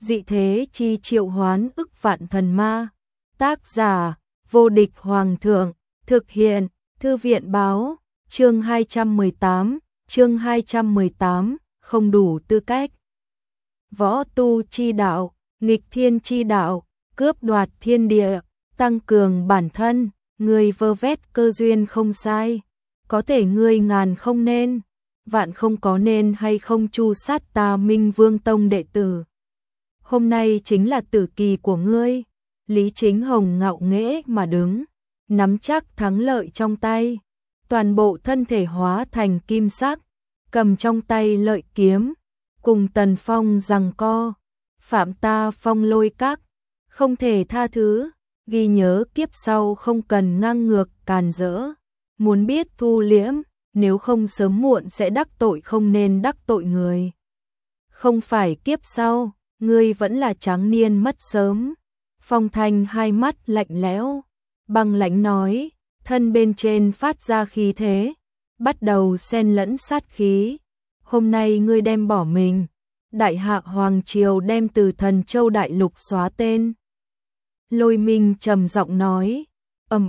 dị thế chi triệu hoán ức vạn thần ma. Tác giả, vô địch hoàng thượng, thực hiện, thư viện báo, chương 218, không đủ tư cách. Võ tu chi đạo, nghịch thiên chi đạo, cướp đoạt thiên địa, tăng cường bản thân, người vơ vét cơ duyên không sai. Có thể ngươi ngàn không nên, vạn không có nên hay không chu sát ta Minh Vương Tông đệ tử. Hôm nay chính là tử kỳ của ngươi. Lý Chính Hồng ngạo nghễ mà đứng, nắm chắc thắng lợi trong tay, toàn bộ thân thể hóa thành kim sắc, cầm trong tay lợi kiếm, cùng Tần Phong giằng co, phạm ta Phong Lôi Các, không thể tha thứ, ghi nhớ kiếp sau không cần ngang ngược càn rỡ, muốn biết thu liễm, nếu không sớm muộn sẽ đắc tội không nên đắc tội người. Không phải kiếp sau, ngươi vẫn là tráng niên mất sớm. Phong Thanh hai mắt lạnh lẽo, băng lãnh nói, thân bên trên phát ra khí thế, bắt đầu xen lẫn sát khí. Hôm nay ngươi đem bỏ mình, Đại Hạ Hoàng Triều đem từ Thần Châu Đại Lục xóa tên. Lôi Minh trầm giọng nói, ầm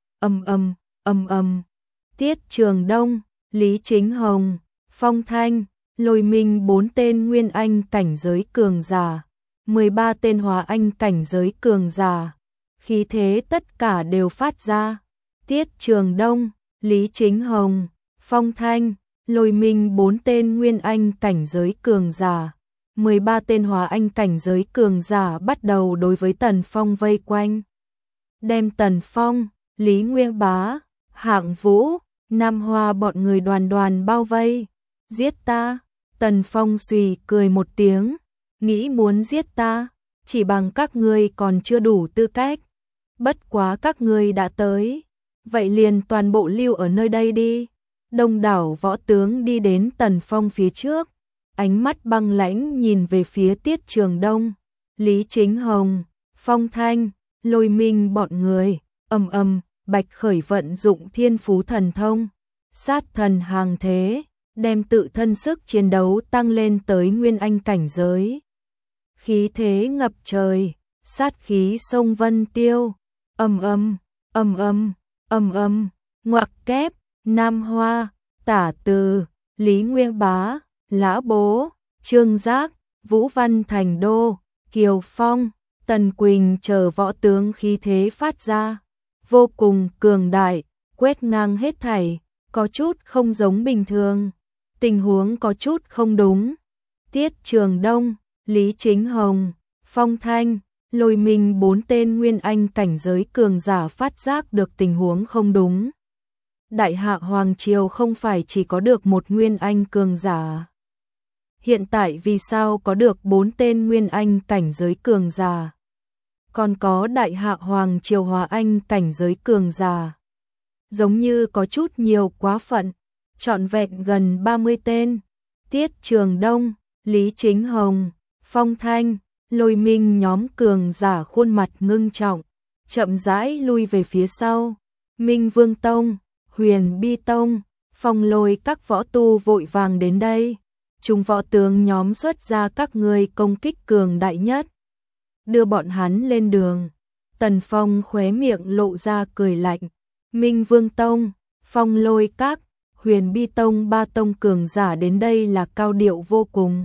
ầm. Tiết Trường Đông, Lý Chính Hồng, Phong Thanh, Lôi Minh 4 tên nguyên anh cảnh giới cường giả, 13 tên hóa anh cảnh giới cường giả, khí thế tất cả đều phát ra. Tiết Trường Đông, Lý Chính Hồng, Phong Thanh, Lôi Minh 4 tên nguyên anh cảnh giới cường giả, 13 tên hóa anh cảnh giới cường giả bắt đầu đối với Tần Phong vây quanh. Đem Tần Phong, Lý Nguyên Bá, Hạng Vũ, Nam Hoa bọn người đoàn đoàn bao vây. Giết ta, Tần Phong xùy cười một tiếng, nghĩ muốn giết ta, chỉ bằng các ngươi còn chưa đủ tư cách. Bất quá các ngươi đã tới, vậy liền toàn bộ lưu ở nơi đây đi. Đông đảo võ tướng đi đến Tần Phong phía trước, ánh mắt băng lãnh nhìn về phía Tiết Trường Đông, Lý Chính Hồng, Phong Thanh, Lôi Minh bọn người. Bạch Khởi vận dụng thiên phú thần thông, sát thần hàng thế, đem tự thân sức chiến đấu tăng lên tới nguyên anh cảnh giới. Khí thế ngập trời, sát khí sông vân tiêu, ngoặc kép, Nam Hoa, Tả Từ, Lý Nguyên Bá, Lã Bố, Trương Giác, Vũ Văn Thành Đô, Kiều Phong, Tần Quỳnh chờ võ tướng khí thế phát ra, vô cùng cường đại, quét ngang hết thảy, có chút không giống bình thường, tình huống có chút không đúng. Tiết Trường Đông, Lý Chính Hồng, Phong Thanh, Lôi Minh 4 tên nguyên anh cảnh giới cường giả phát giác được tình huống không đúng. Đại Hạ Hoàng Triều không phải chỉ có được một nguyên anh cường giả. Hiện tại vì sao có được 4 tên nguyên anh cảnh giới cường giả? Còn có Đại Hạ Hoàng Triều hóa anh cảnh giới cường giả. Giống như có chút nhiều quá phận, trọn vẹn gần 30 tên. Tiết Trường Đông, Lý Chính Hồng, Phong Thanh, Lôi Minh nhóm cường giả khuôn mặt ngưng trọng, chậm rãi lui về phía sau. Minh Vương Tông, Huyền Bi Tông, Phong Lôi các võ tu vội vàng đến đây. Chúng võ tướng nhóm xuất ra các người công kích cường đại nhất, đưa bọn hắn lên đường. Tần Phong khóe miệng lộ ra cười lạnh. Minh Vương Tông, Phong Lôi các, Huyền Bi Tông 3 tông cường giả đến đây là cao điệu vô cùng.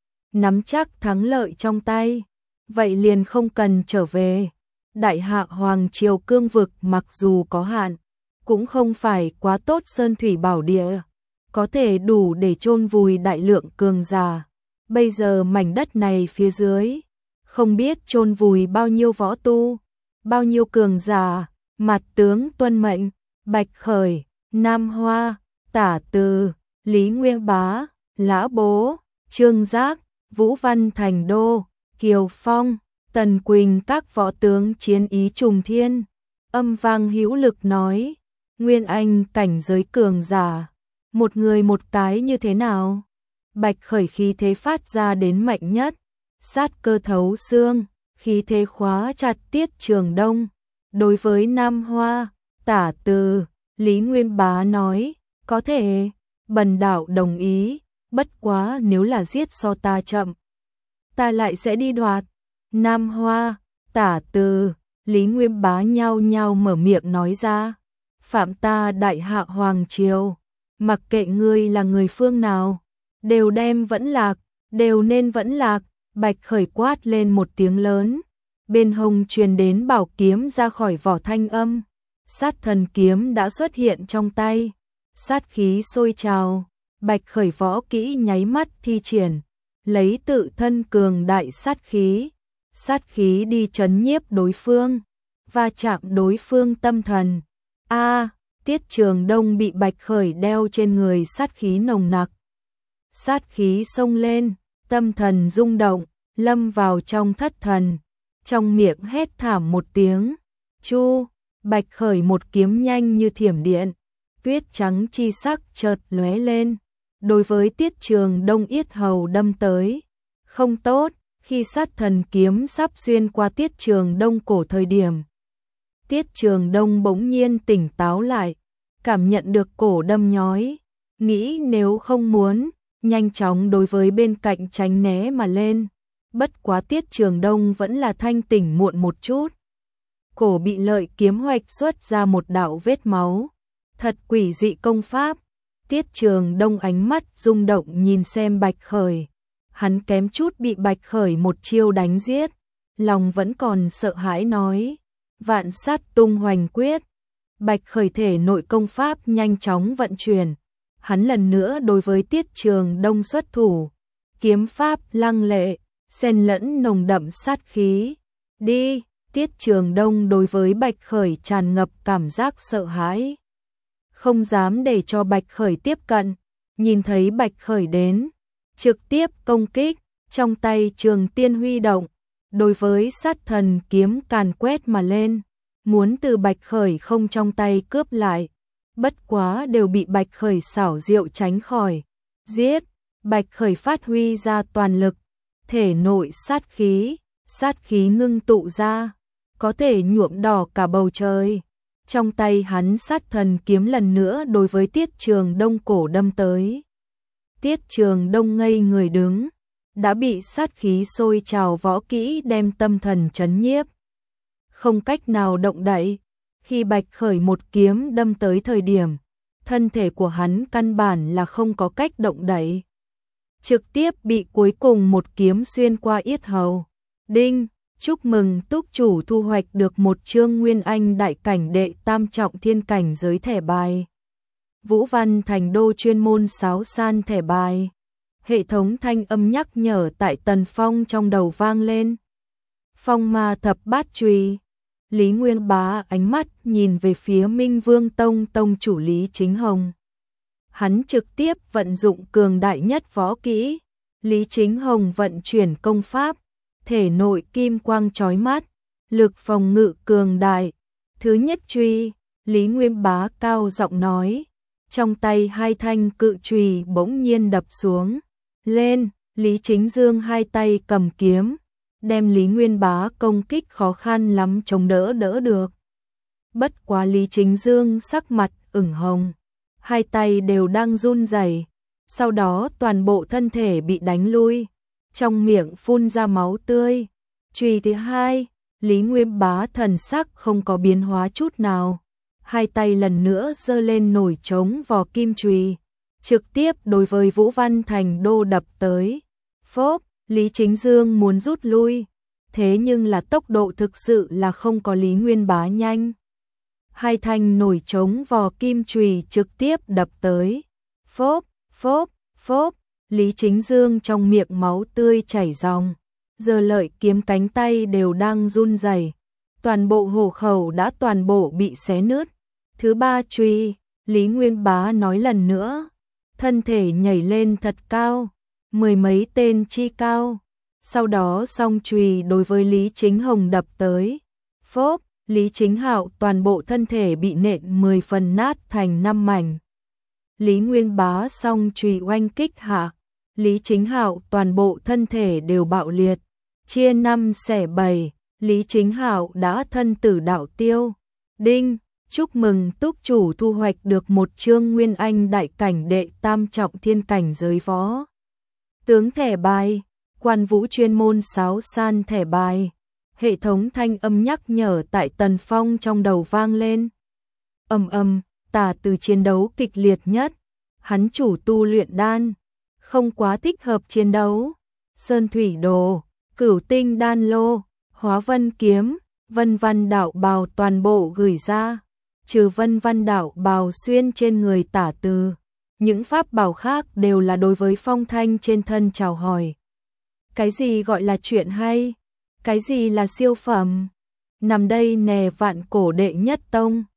Nắm chắc thắng lợi trong tay, vậy liền không cần trở về. Đại Hạ Hoàng Triều cương vực mặc dù có hạn, cũng không phải quá tốt sơn thủy bảo địa, có thể đủ để chôn vùi đại lượng cường giả. Bây giờ mảnh đất này phía dưới, không biết chôn vùi bao nhiêu võ tu, bao nhiêu cường giả. Mặt tướng tuân mệnh, Bạch Khởi, Nam Hoa, Tả Từ, Lý Nguyên Bá, Lã Bố, Trương Giác, Vũ Văn Thành Đô, Kiều Phong, Tần Quỳnh các võ tướng chiến ý trùng thiên. Âm vang hữu lực nói, nguyên anh cảnh giới cường giả, một người một cái như thế nào? Bạch Khởi khí thế phát ra đến mạnh nhất, sát cơ thấu xương, khí thế khóa chặt Tiết Trường Đông. Đối với Nam Hoa, Tả Từ, Lý Nguyên Bá nói, có thể, bần đạo đồng ý, bất quá nếu là giết so ta chậm. ta lại sẽ đi đoạt. Nam Hoa, Tả Từ, Lý Nguyên Bá nhao nhao mở miệng nói ra. Phạm ta đại hạ hoàng triều, mặc kệ ngươi là người phương nào, đều đem vẫn lạc, đều nên vẫn lạc. Bạch Khởi quát lên một tiếng lớn, bên hông truyền đến bảo kiếm ra khỏi vỏ thanh âm. Sát thần kiếm đã xuất hiện trong tay, sát khí sôi trào. Bạch Khởi võ kỹ nháy mắt thi triển, lấy tự thân cường đại sát khí đi trấn nhiếp đối phương, và chạm đối phương tâm thần. Tiết Trường Đông bị Bạch Khởi đeo trên người sát khí nồng nặc. Sát khí xông lên, tâm thần rung động, lâm vào trong thất thần, trong miệng hét thảm một tiếng. Chu, Bạch Khởi một kiếm nhanh như thiểm điện, tuyết trắng chi sắc chợt lóe lên, đối với Tiết Trường Đông yết hầu đâm tới. Không tốt, khi sát thần kiếm sắp xuyên qua Tiết Trường Đông cổ thời điểm, Tiết Trường Đông bỗng nhiên tỉnh táo lại, cảm nhận được cổ đâm nhói, nghĩ nếu không muốn, nhanh chóng đối với bên cạnh tránh né mà lên. Bất quá Tiết Trường Đông vẫn là thanh tỉnh muộn một chút. Cổ bị lợi kiếm hoạch xuất ra một đạo vết máu. Thật quỷ dị công pháp. Tiết Trường Đông ánh mắt rung động nhìn xem Bạch Khởi. Hắn kém chút bị Bạch Khởi một chiêu đánh giết, lòng vẫn còn sợ hãi nói. Vạn sát tung hoành quyết. Bạch Khởi thể nội công pháp nhanh chóng vận chuyển. Hắn lần nữa đối với Tiết Trường Đông xuất thủ. Kiếm pháp lăng lệ, xen lẫn nồng đậm sát khí. Đi, Tiết Trường Đông đối với Bạch Khởi tràn ngập cảm giác sợ hãi. Không dám để cho Bạch Khởi tiếp cận, nhìn thấy Bạch Khởi đến, trực tiếp công kích, trong tay Trường Tiên huy động, đối với sát thần kiếm càn quét mà lên, muốn từ Bạch Khởi không trong tay cướp lại. Bất quá đều bị Bạch Khởi xảo diệu tránh khỏi. Giết, Bạch Khởi phát huy ra toàn lực, thể nội sát khí ngưng tụ ra, có thể nhuộm đỏ cả bầu trời. Trong tay hắn sát thần kiếm lần nữa đối với Tiết Trường Đông cổ đâm tới. Tiết Trường Đông ngây người đứng, đã bị sát khí sôi trào võ kỹ đem tâm thần trấn nhiếp. Không cách nào động đậy, khi Bạch Khởi một kiếm đâm tới thời điểm, thân thể của hắn căn bản là không có cách động đậy. Trực tiếp bị cuối cùng một kiếm xuyên qua yết hầu. Đinh, chúc mừng túc chủ thu hoạch được một chương Nguyên Anh đại cảnh đệ tam trọng thiên cảnh giới thẻ bài. Vũ Văn Thành Đô chuyên môn sáo san thẻ bài. Hệ thống thanh âm nhắc nhở tại Tần Phong trong đầu vang lên. Phong ma thập bát chùy. Lý Nguyên Bá ánh mắt nhìn về phía Minh Vương Tông tông chủ Lý Chính Hồng. Hắn trực tiếp vận dụng cường đại nhất võ kỹ. Lý Chính Hồng vận chuyển công pháp, thể nội kim quang chói mắt, lực phòng ngự cường đại. Thứ nhất chùy, Lý Nguyên Bá cao giọng nói, trong tay hai thanh cự chùy bỗng nhiên đập xuống. Lên, Lý Chính Dương hai tay cầm kiếm, đem Lý Nguyên Bá công kích khó khăn lắm chống đỡ được. Bất quá Lý Chính Dương sắc mặt ửng hồng, hai tay đều đang run rẩy, sau đó toàn bộ thân thể bị đánh lui, trong miệng phun ra máu tươi. Chùy thứ hai, Lý Nguyên Bá thần sắc không có biến hóa chút nào, hai tay lần nữa giơ lên nổi trống vỏ kim chùy, trực tiếp đối với Vũ Văn Thành Đô đập tới. Phốp, Lý Chính Dương muốn rút lui, thế nhưng là tốc độ thực sự là không có Lý Nguyên Bá nhanh. Hai thanh nổi trống vò kim chùy trực tiếp đập tới. Phốp, phốp, phốp, Lý Chính Dương trong miệng máu tươi chảy ròng, giờ lợi kiếm cánh tay đều đang run rẩy, toàn bộ hổ khẩu đã toàn bộ bị xé nứt. Thứ ba chùy, Lý Nguyên Bá nói lần nữa, thân thể nhảy lên thật cao, mười mấy tên chi cao, sau đó song chùy đối với Lý Chính Hồng đập tới. Phốp, Lý Chính Hạo toàn bộ thân thể bị nện 10 phần nát thành 5 mảnh. Lý Nguyên Bá song chùy oanh kích hạ, Lý Chính Hạo toàn bộ thân thể đều bạo liệt, chia 5 xẻ 7, Lý Chính Hạo đã thân tử đạo tiêu. Đinh, chúc mừng túc chủ thu hoạch được một chương Nguyên Anh đại cảnh đệ tam trọng thiên cảnh giới võ tướng thẻ bài. Quan Vũ chuyên môn sáo san thẻ bài. Hệ thống thanh âm nhắc nhở tại Tần Phong trong đầu vang lên. Tả Từ chiến đấu kịch liệt nhất. Hắn chủ tu luyện đan, không quá thích hợp chiến đấu. Sơn thủy đồ, Cửu tinh đan lô, Hóa vân kiếm, Vân văn đạo bào toàn bộ gửi ra. Trừ Vân văn đạo bào xuyên trên người Tả Từ, những pháp bảo khác đều là đối với phong thanh trên thân chào hỏi. Cái gì gọi là chuyện hay? Cái gì là siêu phẩm? Nằm đây nè, vạn cổ đệ nhất tông.